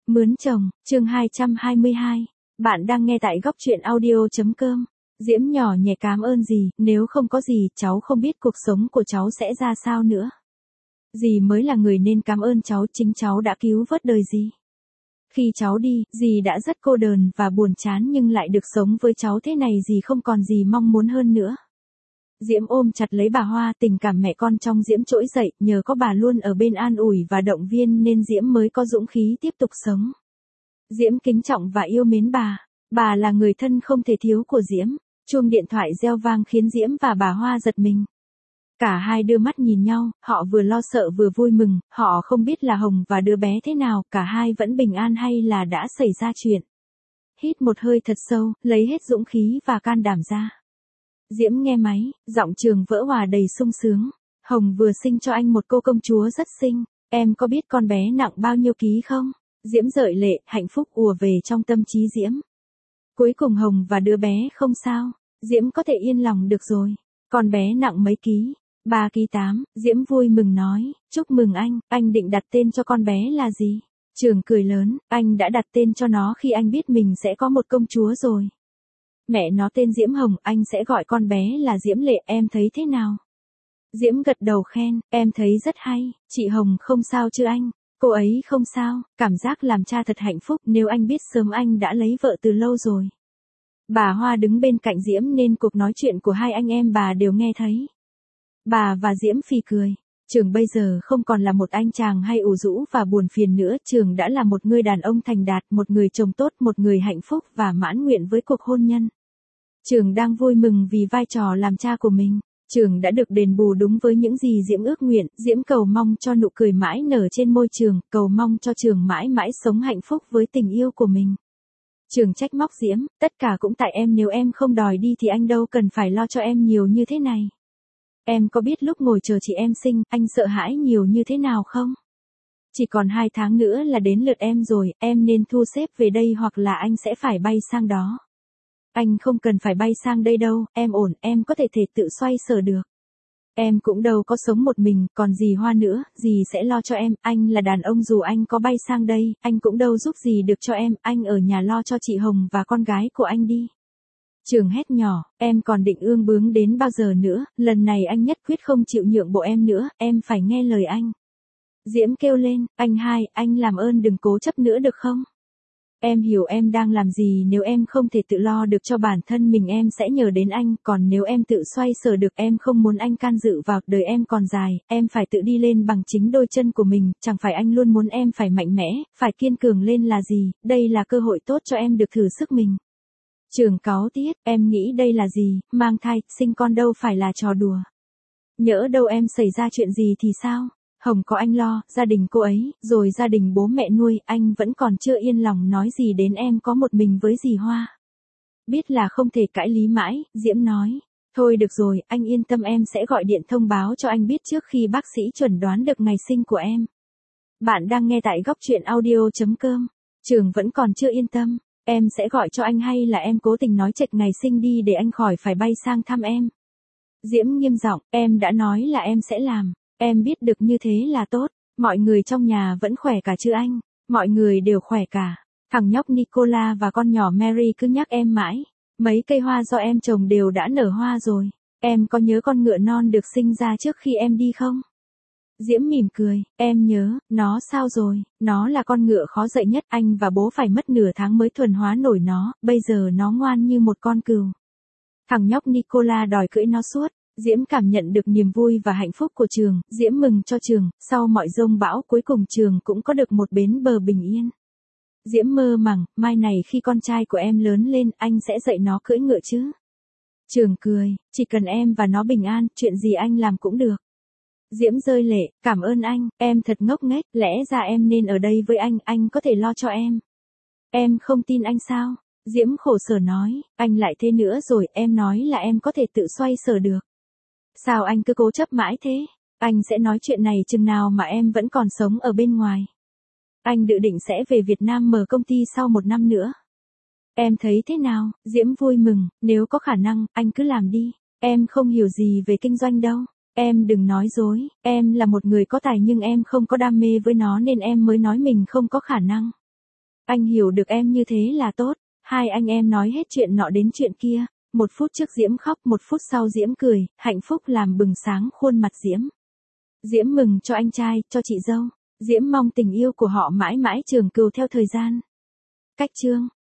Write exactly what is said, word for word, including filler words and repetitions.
Mướn chồng, chương hai trăm hai mươi hai. Bạn đang nghe tại góc truyện audio.com. Diễm nhỏ nhẹ cảm ơn dì, nếu không có dì, cháu không biết cuộc sống của cháu sẽ ra sao nữa. Dì mới là người nên cảm ơn cháu, chính cháu đã cứu vớt đời dì. Khi cháu đi, dì đã rất cô đơn và buồn chán nhưng lại được sống với cháu thế này dì không còn gì mong muốn hơn nữa. Diễm ôm chặt lấy bà Hoa, tình cảm mẹ con trong Diễm trỗi dậy, nhờ có bà luôn ở bên an ủi và động viên nên Diễm mới có dũng khí tiếp tục sống. Diễm kính trọng và yêu mến bà, bà là người thân không thể thiếu của Diễm. Chuông điện thoại reo vang khiến Diễm và bà Hoa giật mình. Cả hai đưa mắt nhìn nhau, họ vừa lo sợ vừa vui mừng, họ không biết là Hồng và đứa bé thế nào, cả hai vẫn bình an hay là đã xảy ra chuyện. Hít một hơi thật sâu, lấy hết dũng khí và can đảm ra. Diễm nghe máy, giọng Trường vỡ hòa đầy sung sướng. Hồng vừa sinh cho anh một cô công chúa rất xinh, em có biết con bé nặng bao nhiêu ký không? Diễm rơi lệ, hạnh phúc ùa về trong tâm trí Diễm. Cuối cùng Hồng và đứa bé không sao, Diễm có thể yên lòng được rồi. Con bé nặng mấy ký? ba ký tám, Diễm vui mừng nói, chúc mừng anh, anh định đặt tên cho con bé là gì? Trường cười lớn, anh đã đặt tên cho nó khi anh biết mình sẽ có một công chúa rồi. Mẹ nó tên Diễm Hồng, anh sẽ gọi con bé là Diễm Lệ, em thấy thế nào? Diễm gật đầu khen, em thấy rất hay, chị Hồng không sao chứ anh? Cô ấy không sao, cảm giác làm cha thật hạnh phúc, nếu anh biết sớm anh đã lấy vợ từ lâu rồi. Bà Hoa đứng bên cạnh Diễm nên cuộc nói chuyện của hai anh em bà đều nghe thấy. Bà và Diễm phì cười. Trường bây giờ không còn là một anh chàng hay ủ rũ và buồn phiền nữa, Trường đã là một người đàn ông thành đạt, một người chồng tốt, một người hạnh phúc và mãn nguyện với cuộc hôn nhân. Trường đang vui mừng vì vai trò làm cha của mình. Trường đã được đền bù đúng với những gì Diễm ước nguyện, Diễm cầu mong cho nụ cười mãi nở trên môi Trường, cầu mong cho Trường mãi mãi sống hạnh phúc với tình yêu của mình. Trường trách móc Diễm, tất cả cũng tại em, nếu em không đòi đi thì anh đâu cần phải lo cho em nhiều như thế này. Em có biết lúc ngồi chờ chị em sinh, anh sợ hãi nhiều như thế nào không? Chỉ còn hai tháng nữa là đến lượt em rồi, em nên thu xếp về đây hoặc là anh sẽ phải bay sang đó. Anh không cần phải bay sang đây đâu, em ổn, em có thể thể tự xoay sở được. Em cũng đâu có sống một mình, còn dì Hoa nữa, dì sẽ lo cho em, anh là đàn ông dù anh có bay sang đây, anh cũng đâu giúp gì được cho em, anh ở nhà lo cho chị Hồng và con gái của anh đi. Trường hét nhỏ, em còn định ương bướng đến bao giờ nữa, lần này anh nhất quyết không chịu nhượng bộ em nữa, em phải nghe lời anh. Diễm kêu lên, anh hai, anh làm ơn đừng cố chấp nữa được không? Em hiểu em đang làm gì, nếu em không thể tự lo được cho bản thân mình em sẽ nhờ đến anh, còn nếu em tự xoay sở được em không muốn anh can dự vào, đời em còn dài, em phải tự đi lên bằng chính đôi chân của mình, chẳng phải anh luôn muốn em phải mạnh mẽ, phải kiên cường lên là gì, đây là cơ hội tốt cho em được thử sức mình. Trường cáu tiết, em nghĩ đây là gì, mang thai, sinh con đâu phải là trò đùa. Nhỡ đâu em xảy ra chuyện gì thì sao? Hồng có anh lo, gia đình cô ấy, rồi gia đình bố mẹ nuôi, anh vẫn còn chưa yên lòng nói gì đến em có một mình với dì Hoa. Biết là không thể cãi lý mãi, Diễm nói, thôi được rồi, anh yên tâm, em sẽ gọi điện thông báo cho anh biết trước khi bác sĩ chuẩn đoán được ngày sinh của em. Bạn đang nghe tại góc truyện audio.com. Trường vẫn còn chưa yên tâm, em sẽ gọi cho anh hay là em cố tình nói chệch ngày sinh đi để anh khỏi phải bay sang thăm em. Diễm nghiêm giọng, em đã nói là em sẽ làm. Em biết được như thế là tốt, mọi người trong nhà vẫn khỏe cả chứ anh, mọi người đều khỏe cả. Thằng nhóc Nicola và con nhỏ Mary cứ nhắc em mãi, mấy cây hoa do em trồng đều đã nở hoa rồi, em có nhớ con ngựa non được sinh ra trước khi em đi không? Diễm mỉm cười, em nhớ, nó sao rồi, nó là con ngựa khó dạy nhất, anh và bố phải mất nửa tháng mới thuần hóa nổi nó, bây giờ nó ngoan như một con cừu. Thằng nhóc Nicola đòi cưỡi nó suốt. Diễm cảm nhận được niềm vui và hạnh phúc của Trường, Diễm mừng cho Trường, sau mọi dông bão cuối cùng Trường cũng có được một bến bờ bình yên. Diễm mơ màng, mai này khi con trai của em lớn lên, anh sẽ dạy nó cưỡi ngựa chứ. Trường cười, chỉ cần em và nó bình an, chuyện gì anh làm cũng được. Diễm rơi lệ, cảm ơn anh, em thật ngốc nghếch, lẽ ra em nên ở đây với anh, anh có thể lo cho em. Em không tin anh sao? Diễm khổ sở nói, anh lại thế nữa rồi, em nói là em có thể tự xoay sở được. Sao anh cứ cố chấp mãi thế? Anh sẽ nói chuyện này chừng nào mà em vẫn còn sống ở bên ngoài. Anh dự định sẽ về Việt Nam mở công ty sau một năm nữa. Em thấy thế nào? Diễm vui mừng, nếu có khả năng, anh cứ làm đi. Em không hiểu gì về kinh doanh đâu. Em đừng nói dối, em là một người có tài nhưng em không có đam mê với nó nên em mới nói mình không có khả năng. Anh hiểu được em như thế là tốt. Hai anh em nói hết chuyện nọ đến chuyện kia. Một phút trước Diễm khóc, một phút sau Diễm cười, hạnh phúc làm bừng sáng khuôn mặt Diễm. Diễm mừng cho anh trai, cho chị dâu. Diễm mong tình yêu của họ mãi mãi trường cửu theo thời gian. Cách chương